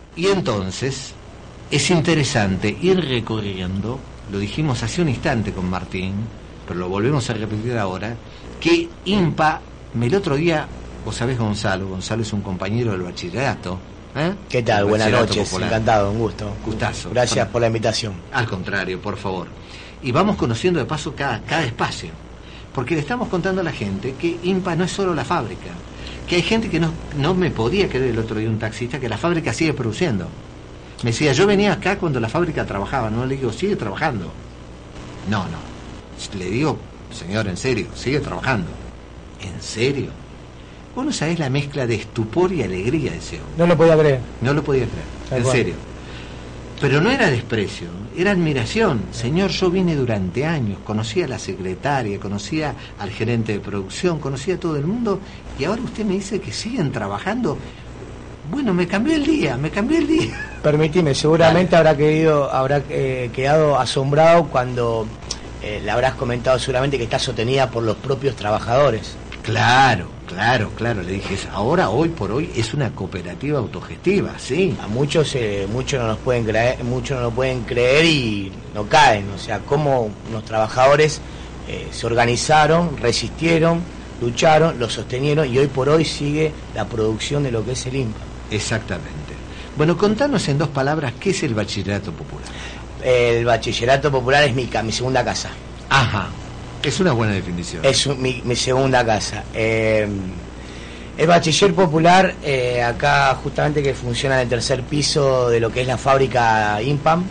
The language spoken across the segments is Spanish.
Y entonces es interesante ir recorriendo, lo dijimos hace un instante con Martín, pero lo volvemos a repetir ahora, que INPA, el otro día, vos sabés Gonzalo es un compañero del bachillerato. ¿Qué tal? Buenas noches, popular. Encantado, un gusto. Gustazo. Gracias por la invitación. Al contrario, por favor. Y vamos conociendo de paso cada espacio, porque le estamos contando a la gente que INPA no es solo la fábrica, que hay gente que no me podía creer el otro día, un taxista, que la fábrica sigue produciendo. Me decía, yo venía acá cuando la fábrica trabajaba, no le digo, sigue trabajando. No, le digo, señor, en serio, sigue trabajando. ¿En serio? Vos no sabés la mezcla de estupor y alegría de ese hombre. No lo podía creer. No lo podía creer, en serio. Pero no era desprecio, era admiración. Señor, yo vine durante años, conocía a la secretaria, conocía al gerente de producción, conocía a todo el mundo, y ahora usted me dice que siguen trabajando. Bueno, me cambió el día. Permitime, seguramente habrá quedado asombrado cuando le habrás comentado seguramente que está sostenida por los propios trabajadores. Claro, le dije, ahora, hoy por hoy, es una cooperativa autogestiva, sí. A muchos no nos pueden creer y no caen, o sea, cómo los trabajadores se organizaron, resistieron, lucharon, lo sostenieron y hoy por hoy sigue la producción de lo que es el INPA. Exactamente. Bueno, contanos en 2 palabras, ¿qué es el bachillerato popular? El bachillerato popular es mi segunda casa. Ajá. Es una buena definición. Es mi segunda casa. El bachiller popular, acá justamente que funciona en el 3er piso de lo que es la fábrica INPAM,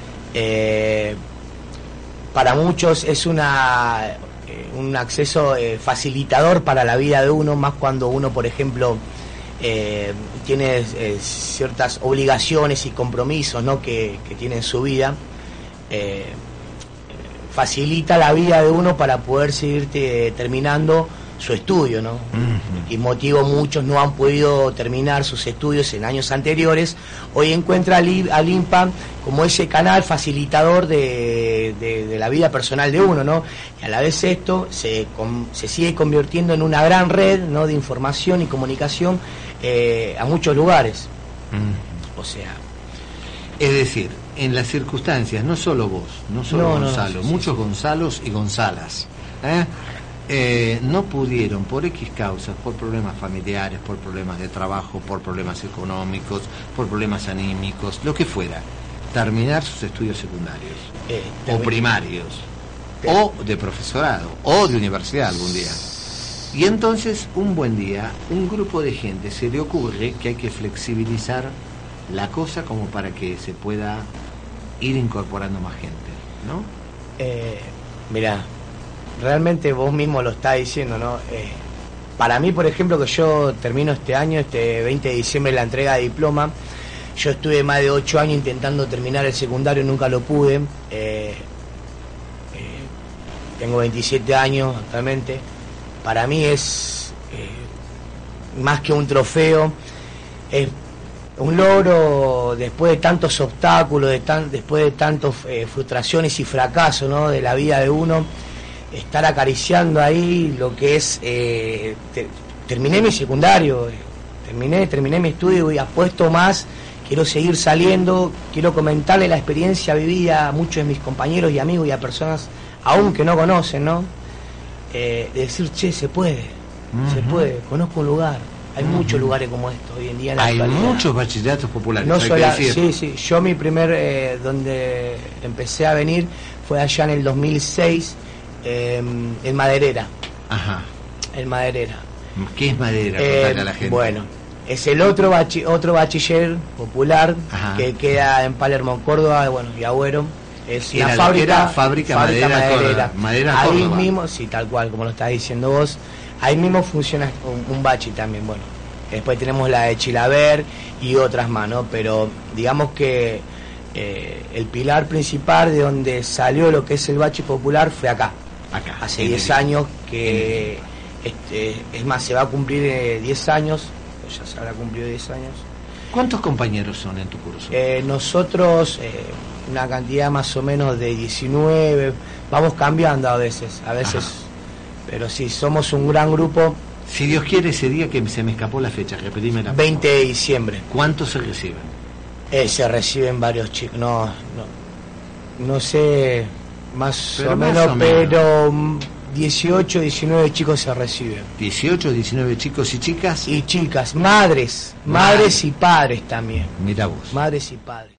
para muchos es un acceso facilitador para la vida de uno, más cuando uno, por ejemplo, tiene ciertas obligaciones y compromisos, ¿no?, que tiene en su vida. Facilita la vida de uno para poder seguir terminando su estudio, ¿no? Uh-huh. Y motivo muchos no han podido terminar sus estudios en años anteriores. Hoy encuentra al INPA como ese canal facilitador de la vida personal de uno, ¿no? Y a la vez esto se sigue convirtiendo en una gran red, ¿no?, de información y comunicación a muchos lugares. Uh-huh. O sea, es decir, en las circunstancias, no solo vos, no solo Gonzalo, muchos Gonzalos y Gonzalas, no pudieron, por X causas, por problemas familiares, por problemas de trabajo, por problemas económicos, por problemas anímicos, lo que fuera, terminar sus estudios secundarios, o primarios, o de profesorado, o de universidad algún día. Y entonces, un buen día, un grupo de gente se le ocurre que hay que flexibilizar la cosa como para que se pueda ir incorporando más gente, ¿no? Mirá, realmente vos mismo lo estás diciendo, ¿no? Para mí, por ejemplo, que yo termino este año, este 20 de diciembre, la entrega de diploma. Yo estuve más de 8 años intentando terminar el secundario, nunca lo pude. Tengo 27 años actualmente. Para mí es más que un trofeo, es un logro después de tantos obstáculos, después de tantas frustraciones y fracasos, ¿no?, de la vida de uno, estar acariciando ahí lo que es... terminé mi secundario, terminé mi estudio y apuesto más, quiero seguir saliendo, quiero comentarle la experiencia vivida a muchos de mis compañeros y amigos y a personas aún que no conocen, ¿no? De decir, che, se puede, conozco un lugar. Hay muchos lugares como esto hoy en día en la Hay actualidad. muchos bachilleratos populares. No solo, sí. Yo mi primer, donde empecé a venir fue allá en el 2006, en Maderera. Ajá. En Maderera. ¿Qué es Maderera? Contale a la gente. Bueno, es el otro bachiller popular. Ajá. Que queda en Palermo, Córdoba, bueno, y Agüero. Es una fábrica maderera. Madera ahí Córdoba. Mismo, sí, tal cual, como lo estás diciendo vos. Ahí mismo funciona un bachi también, bueno. Después tenemos la de Chilaver y otras más, ¿no? Pero digamos que el pilar principal de donde salió lo que es el bachi popular fue acá. Hace 10 años que... es más, se va a cumplir 10 años, ya se habrá cumplido 10 años. ¿Cuántos compañeros son en tu curso? Nosotros, una cantidad más o menos de 19, vamos cambiando a veces, Ajá. Pero sí, somos un gran grupo. Si Dios quiere, ese día que se me escapó la fecha, repetímela. 20 de diciembre. ¿Cuántos se reciben? Se reciben varios chicos, no sé más o menos, pero 18, 19 chicos se reciben. 18, 19 chicos y chicas. Y chicas, madres y padres también. Mira vos. Madres y padres.